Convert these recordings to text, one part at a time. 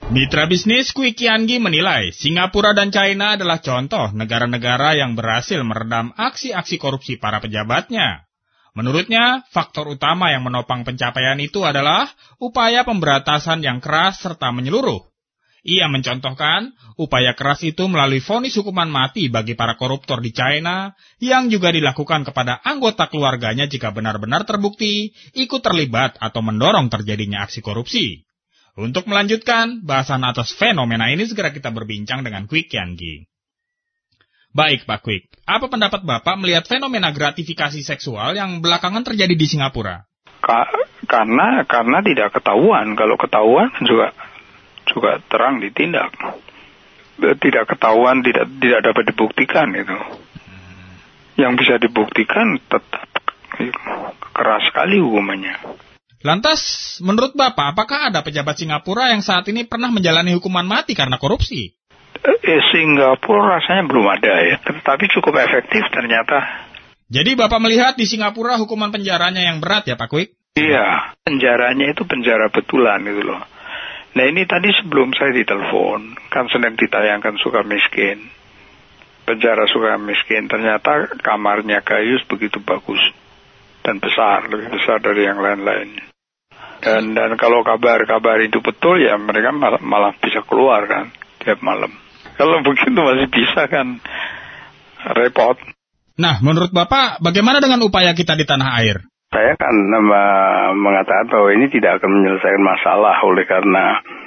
Mitra bisnis Kwi Kiangi menilai Singapura dan China adalah contoh negara-negara yang berhasil meredam aksi-aksi korupsi para pejabatnya. Menurutnya, faktor utama yang menopang pencapaian itu adalah upaya pemberantasan yang keras serta menyeluruh. Ia mencontohkan upaya keras itu melalui vonis hukuman mati bagi para koruptor di China yang juga dilakukan kepada anggota keluarganya jika benar-benar terbukti ikut terlibat atau mendorong terjadinya aksi korupsi. Untuk melanjutkan bahasan atas fenomena ini, segera kita berbincang dengan Kwi Kiangi. Baik Pak Kwi, apa pendapat Bapak melihat fenomena gratifikasi seksual yang belakangan terjadi di Singapura? Karena tidak ketahuan. Kalau ketahuan juga terang ditindak. Tidak ketahuan, tidak dapat dibuktikan itu. Yang bisa dibuktikan tetap keras sekali hukumannya. Lantas, menurut Bapak, apakah ada pejabat Singapura yang saat ini pernah menjalani hukuman mati karena korupsi? Singapura rasanya belum ada ya, tetapi cukup efektif ternyata. Jadi Bapak melihat di Singapura hukuman penjaranya yang berat ya Pak Kwi? Iya, penjaranya itu penjara betulan gitu loh. Nah ini tadi sebelum saya ditelepon, kan sedang ditayangkan Sukamiskin. Penjara Sukamiskin, ternyata kamarnya Gayus begitu bagus. Dan besar, lebih besar dari yang lain-lain. Dan kalau kabar itu betul ya mereka malah bisa keluar kan tiap malam. Kalau begitu masih bisa kan repot. Nah, menurut Bapak bagaimana dengan upaya kita di tanah air? Saya kan mengatakan bahwa ini tidak akan menyelesaikan masalah oleh karena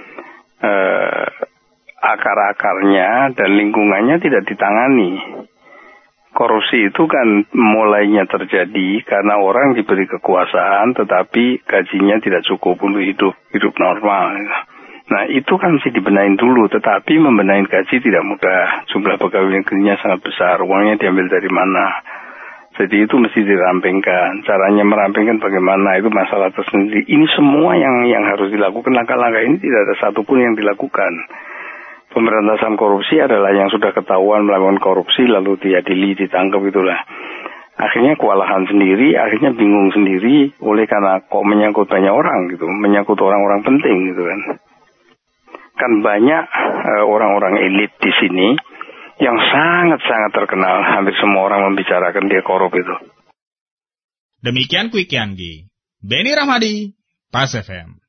akar-akarnya dan lingkungannya tidak ditangani. Korupsi itu kan mulainya terjadi karena orang diberi kekuasaan tetapi gajinya tidak cukup untuk hidup normal. Nah itu kan mesti dibenahin dulu, tetapi membenahin gaji tidak mudah. Jumlah pegawai negerinya sangat besar, uangnya diambil dari mana. Jadi itu mesti dirampingkan. Caranya merampingkan bagaimana itu masalah tersendiri. Ini semua yang harus dilakukan, langkah-langkah ini tidak ada satupun yang dilakukan. Pemberantasan korupsi adalah yang sudah ketahuan melakukan korupsi lalu diadili, ditangkap itulah. Akhirnya kewalahan sendiri, akhirnya bingung sendiri oleh karena kok menyangkut banyak orang gitu, menyangkut orang-orang penting gitu kan. Kan banyak orang-orang elit di sini yang sangat-sangat terkenal, hampir semua orang membicarakan dia korup itu. Demikian Kwi Kiangi, Beni Rahmadi, Pas FM.